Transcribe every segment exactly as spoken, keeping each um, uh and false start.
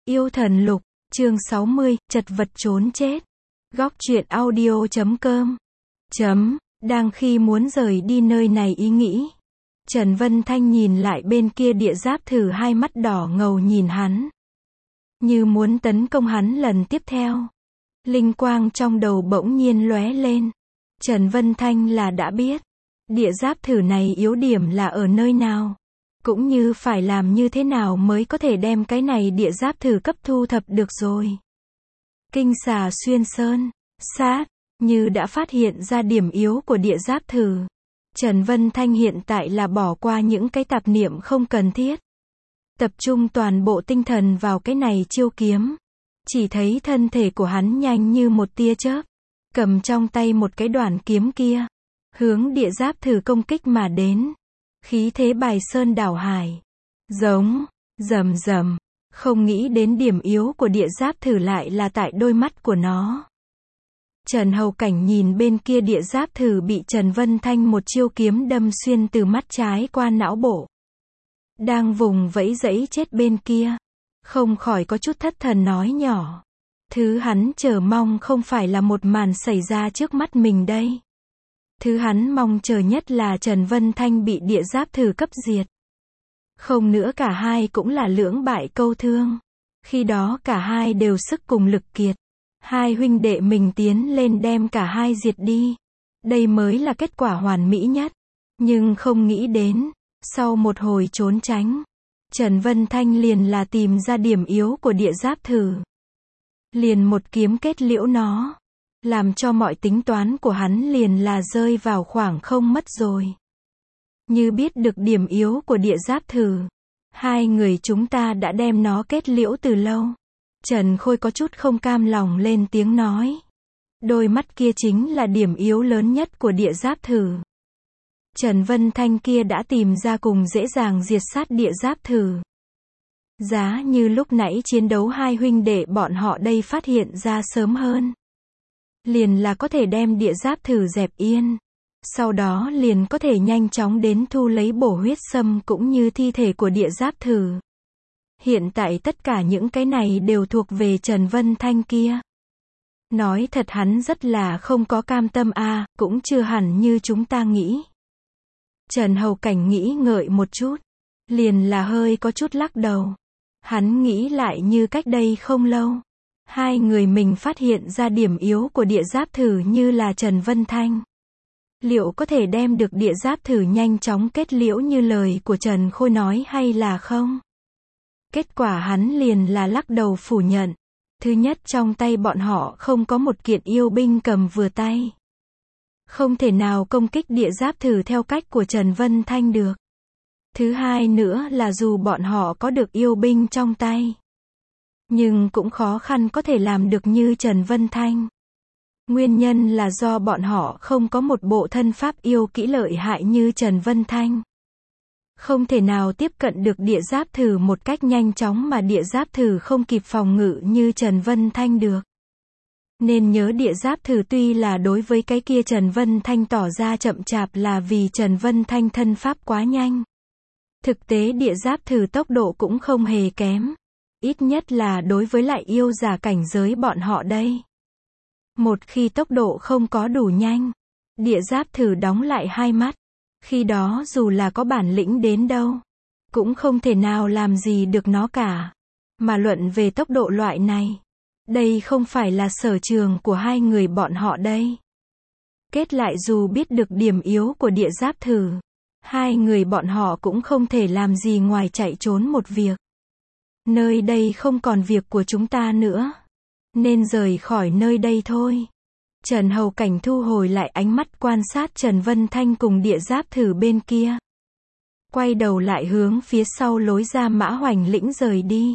Yêu thần lục, chương sáu mươi, chật vật trốn chết. Góc truyện audio chấm com. Chấm, đang khi muốn rời đi nơi này ý nghĩ. Trần Vân Thanh nhìn lại bên kia địa giáp thử, hai mắt đỏ ngầu nhìn hắn. Như muốn tấn công hắn lần tiếp theo. Linh quang trong đầu bỗng nhiên lóe lên. Trần Vân Thanh là đã biết. Địa giáp thử này yếu điểm là ở nơi nào. Cũng như phải làm như thế nào mới có thể đem cái này địa giáp thử cấp thu thập được rồi. Kinh xà xuyên sơn, sát, như đã phát hiện ra điểm yếu của địa giáp thử. Trần Vân Thanh hiện tại là bỏ qua những cái tạp niệm không cần thiết. Tập trung toàn bộ tinh thần vào cái này chiêu kiếm. Chỉ thấy thân thể của hắn nhanh như một tia chớp. Cầm trong tay một cái đoạn kiếm kia. Hướng địa giáp thử công kích mà đến. Khí thế bài sơn đảo hải. Giống, rầm rầm. Không nghĩ đến điểm yếu của địa giáp thử lại là tại đôi mắt của nó. Trần Hầu Cảnh nhìn bên kia địa giáp thử bị Trần Vân Thanh một chiêu kiếm đâm xuyên từ mắt trái qua não bộ. Đang vùng vẫy dẫy chết bên kia. Không khỏi có chút thất thần nói nhỏ. Thứ hắn chờ mong không phải là một màn xảy ra trước mắt mình đây. Thứ hắn mong chờ nhất là Trần Vân Thanh bị địa giáp thử cấp diệt. Không nữa cả hai cũng là lưỡng bại câu thương. Khi đó cả hai đều sức cùng lực kiệt. Hai huynh đệ mình tiến lên đem cả hai diệt đi. Đây mới là kết quả hoàn mỹ nhất. Nhưng không nghĩ đến, sau một hồi trốn tránh, Trần Vân Thanh liền là tìm ra điểm yếu của địa giáp thử. Liền một kiếm kết liễu nó. Làm cho mọi tính toán của hắn liền là rơi vào khoảng không mất rồi. Như biết được điểm yếu của địa giáp thử. Hai người chúng ta đã đem nó kết liễu từ lâu. Trần Khôi có chút không cam lòng lên tiếng nói. Đôi mắt kia chính là điểm yếu lớn nhất của địa giáp thử. Trần Vân Thanh kia đã tìm ra cùng dễ dàng diệt sát địa giáp thử. Giá như lúc nãy chiến đấu hai huynh đệ bọn họ đây phát hiện ra sớm hơn. Liền là có thể đem địa giáp thử dẹp yên. Sau đó liền có thể nhanh chóng đến thu lấy bổ huyết sâm cũng như thi thể của địa giáp thử. Hiện tại tất cả những cái này đều thuộc về Trần Vân Thanh kia. Nói thật hắn rất là không có cam tâm a, à, cũng chưa hẳn như chúng ta nghĩ. Trần Hầu Cảnh nghĩ ngợi một chút. Liền là hơi có chút lắc đầu. Hắn nghĩ lại như cách đây không lâu. Hai người mình phát hiện ra điểm yếu của địa giáp thử như là Trần Vân Thanh. Liệu có thể đem được địa giáp thử nhanh chóng kết liễu như lời của Trần Khôi nói hay là không? Kết quả hắn liền là lắc đầu phủ nhận. Thứ nhất, trong tay bọn họ không có một kiện yêu binh cầm vừa tay. Không thể nào công kích địa giáp thử theo cách của Trần Vân Thanh được. Thứ hai nữa là dù bọn họ có được yêu binh trong tay. Nhưng cũng khó khăn có thể làm được như Trần Vân Thanh. Nguyên nhân là do bọn họ không có một bộ thân pháp yêu kỹ lợi hại như Trần Vân Thanh. Không thể nào tiếp cận được địa giáp thử một cách nhanh chóng mà địa giáp thử không kịp phòng ngự như Trần Vân Thanh được. Nên nhớ địa giáp thử tuy là đối với cái kia Trần Vân Thanh tỏ ra chậm chạp là vì Trần Vân Thanh thân pháp quá nhanh. Thực tế địa giáp thử tốc độ cũng không hề kém. Ít nhất là đối với lại yêu giả cảnh giới bọn họ đây. Một khi tốc độ không có đủ nhanh, địa giáp thử đóng lại hai mắt. Khi đó dù là có bản lĩnh đến đâu, cũng không thể nào làm gì được nó cả. Mà luận về tốc độ loại này, đây không phải là sở trường của hai người bọn họ đây. Kết lại dù biết được điểm yếu của địa giáp thử, hai người bọn họ cũng không thể làm gì ngoài chạy trốn một việc. Nơi đây không còn việc của chúng ta nữa. Nên rời khỏi nơi đây thôi. Trần Hầu Cảnh thu hồi lại ánh mắt quan sát Trần Vân Thanh cùng địa giáp thử bên kia. Quay đầu lại hướng phía sau lối ra Mã Hoành Lĩnh rời đi.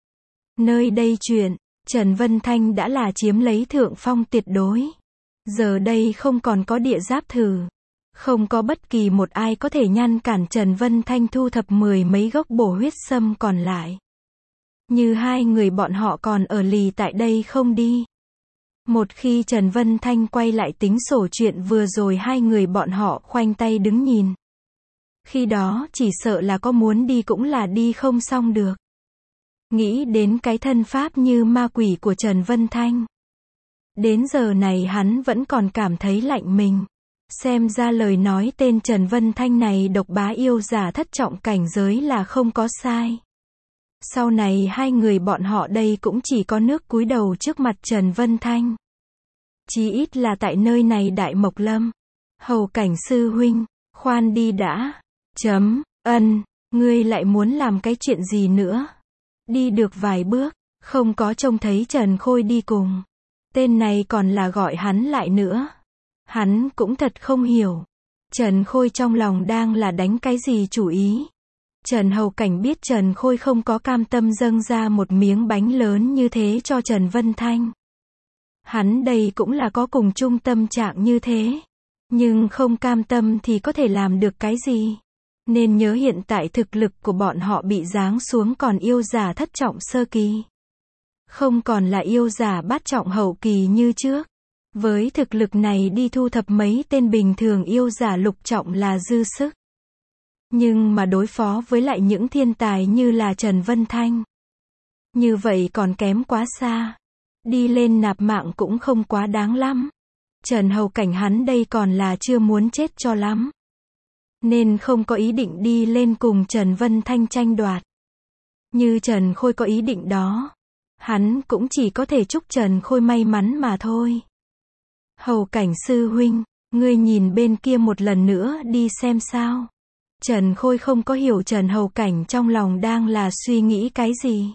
Nơi đây chuyện, Trần Vân Thanh đã là chiếm lấy thượng phong tuyệt đối. Giờ đây không còn có địa giáp thử. Không có bất kỳ một ai có thể ngăn cản Trần Vân Thanh thu thập mười mấy gốc bổ huyết sâm còn lại. Như hai người bọn họ còn ở lì tại đây không đi. Một khi Trần Vân Thanh quay lại tính sổ chuyện vừa rồi hai người bọn họ khoanh tay đứng nhìn. Khi đó chỉ sợ là có muốn đi cũng là đi không xong được. nghĩ đến cái thân pháp như ma quỷ của Trần Vân Thanh. Đến giờ này hắn vẫn còn cảm thấy lạnh mình. Xem ra lời nói tên Trần Vân Thanh này độc bá yêu giả thất trọng cảnh giới là không có sai. Sau này hai người bọn họ đây cũng chỉ có nước cúi đầu trước mặt Trần Vân Thanh. Chí ít là tại nơi này Đại Mộc Lâm. Hầu Cảnh sư huynh, khoan đi đã. Chấm, ân, ngươi lại muốn làm cái chuyện gì nữa? Đi được vài bước, không có trông thấy Trần Khôi đi cùng. Tên này còn là gọi hắn lại nữa. Hắn cũng thật không hiểu. Trần Khôi trong lòng đang là đánh cái gì chủ ý. Trần Hầu Cảnh biết Trần Khôi không có cam tâm dâng ra một miếng bánh lớn như thế cho Trần Vân Thanh. Hắn đây cũng là có cùng chung tâm trạng như thế. Nhưng không cam tâm thì có thể làm được cái gì. Nên nhớ hiện tại thực lực của bọn họ bị giáng xuống còn yêu giả thất trọng sơ kỳ. Không còn là yêu giả bát trọng hậu kỳ như trước. Với thực lực này đi thu thập mấy tên bình thường yêu giả lục trọng là dư sức. Nhưng mà đối phó với lại những thiên tài như là Trần Vân Thanh. Như vậy còn kém quá xa. Đi lên nạp mạng cũng không quá đáng lắm. Trần Hầu Cảnh hắn đây còn là chưa muốn chết cho lắm. Nên không có ý định đi lên cùng Trần Vân Thanh tranh đoạt. Như Trần Khôi có ý định đó. Hắn cũng chỉ có thể chúc Trần Khôi may mắn mà thôi. Hầu Cảnh sư huynh, ngươi nhìn bên kia một lần nữa đi xem sao. Trần Khôi không có hiểu Trần Hầu Cảnh trong lòng đang là suy nghĩ cái gì.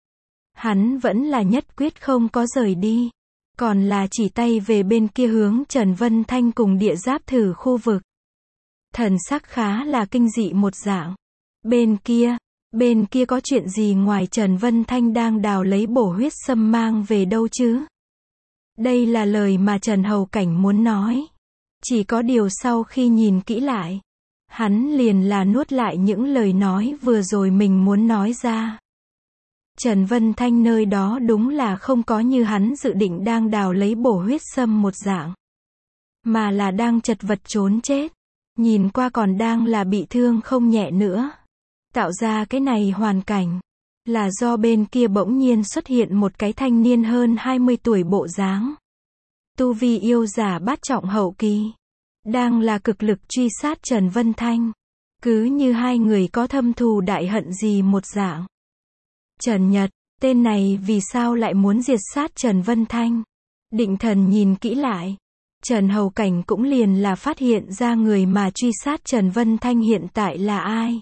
Hắn vẫn là nhất quyết không có rời đi. Còn là chỉ tay về bên kia hướng Trần Vân Thanh cùng địa giáp thử khu vực. Thần sắc khá là kinh dị một dạng. Bên kia, bên kia có chuyện gì ngoài Trần Vân Thanh đang đào lấy bổ huyết sâm mang về đâu chứ? Đây là lời mà Trần Hầu Cảnh muốn nói. Chỉ có điều sau khi nhìn kỹ lại, hắn liền là nuốt lại những lời nói vừa rồi mình muốn nói ra. Trần Vân Thanh nơi đó đúng là không có như hắn dự định đang đào lấy bổ huyết sâm một dạng. Mà là đang chật vật trốn chết. Nhìn qua còn đang là bị thương không nhẹ nữa. Tạo ra cái này hoàn cảnh là do bên kia bỗng nhiên xuất hiện một cái thanh niên hơn hai mươi tuổi bộ dáng. Tu vi yêu giả bát trọng hậu kỳ. Đang là cực lực truy sát Trần Vân Thanh. Cứ như hai người có thâm thù đại hận gì một dạng. Trần Nhật, tên này vì sao lại muốn diệt sát Trần Vân Thanh? Định thần nhìn kỹ lại. Trần Hầu Cảnh cũng liền là phát hiện ra người mà truy sát Trần Vân Thanh hiện tại là ai.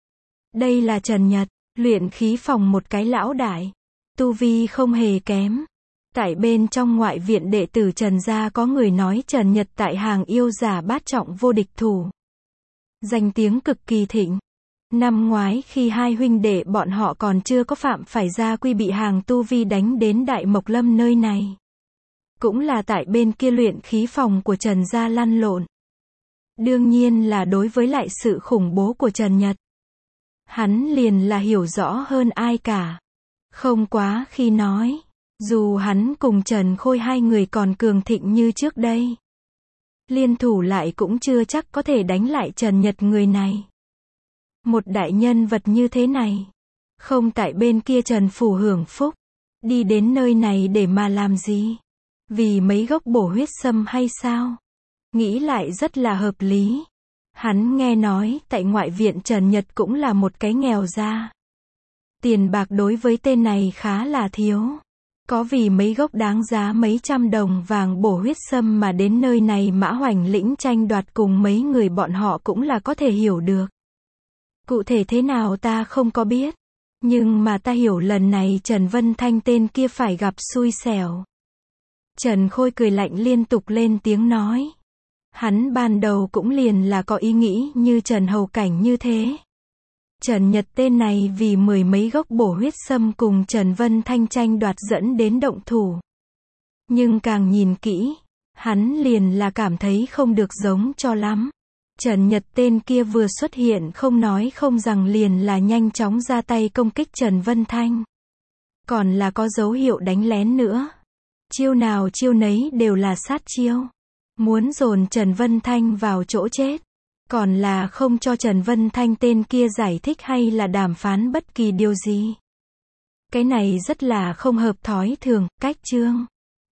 Đây là Trần Nhật, luyện khí phòng một cái lão đại. Tu vi không hề kém. Tại bên trong ngoại viện đệ tử Trần gia có người nói Trần Nhật tại hàng yêu giả bát trọng vô địch thủ. Danh tiếng cực kỳ thịnh. Năm ngoái khi hai huynh đệ bọn họ còn chưa có phạm phải gia quy bị hàng tu vi đánh đến Đại Mộc Lâm nơi này. Cũng là tại bên kia luyện khí phòng của Trần gia lăn lộn. Đương nhiên là đối với lại sự khủng bố của Trần Nhật. Hắn liền là hiểu rõ hơn ai cả. Không quá khi nói. Dù hắn cùng Trần Khôi hai người còn cường thịnh như trước đây. Liên thủ lại cũng chưa chắc có thể đánh lại Trần Nhật người này. Một đại nhân vật như thế này. Không tại bên kia Trần phủ hưởng phúc. Đi đến nơi này để mà làm gì? Vì mấy gốc bổ huyết sâm hay sao? Nghĩ lại rất là hợp lý. Hắn nghe nói tại ngoại viện Trần Nhật cũng là một cái nghèo ra. Tiền bạc đối với tên này khá là thiếu. Có vì mấy gốc đáng giá mấy trăm đồng vàng bổ huyết sâm mà đến nơi này Mã Hoành lĩnh tranh đoạt cùng mấy người bọn họ cũng là có thể hiểu được. Cụ thể thế nào ta không có biết. Nhưng mà ta hiểu lần này Trần Vân Thanh tên kia phải gặp xui xẻo. Trần Khôi cười lạnh liên tục lên tiếng nói. Hắn ban đầu cũng liền là có ý nghĩ như Trần Hầu Cảnh như thế. Trần Nhật tên này vì mười mấy gốc bổ huyết sâm cùng Trần Vân Thanh tranh đoạt dẫn đến động thủ. Nhưng càng nhìn kỹ, hắn liền là cảm thấy không được giống cho lắm. Trần Nhật tên kia vừa xuất hiện không nói không rằng liền là nhanh chóng ra tay công kích Trần Vân Thanh. Còn là có dấu hiệu đánh lén nữa. Chiêu nào chiêu nấy đều là sát chiêu. Muốn dồn Trần Vân Thanh vào chỗ chết. Còn là không cho Trần Vân Thanh tên kia giải thích hay là đàm phán bất kỳ điều gì. Cái này rất là không hợp thói thường, cách chương.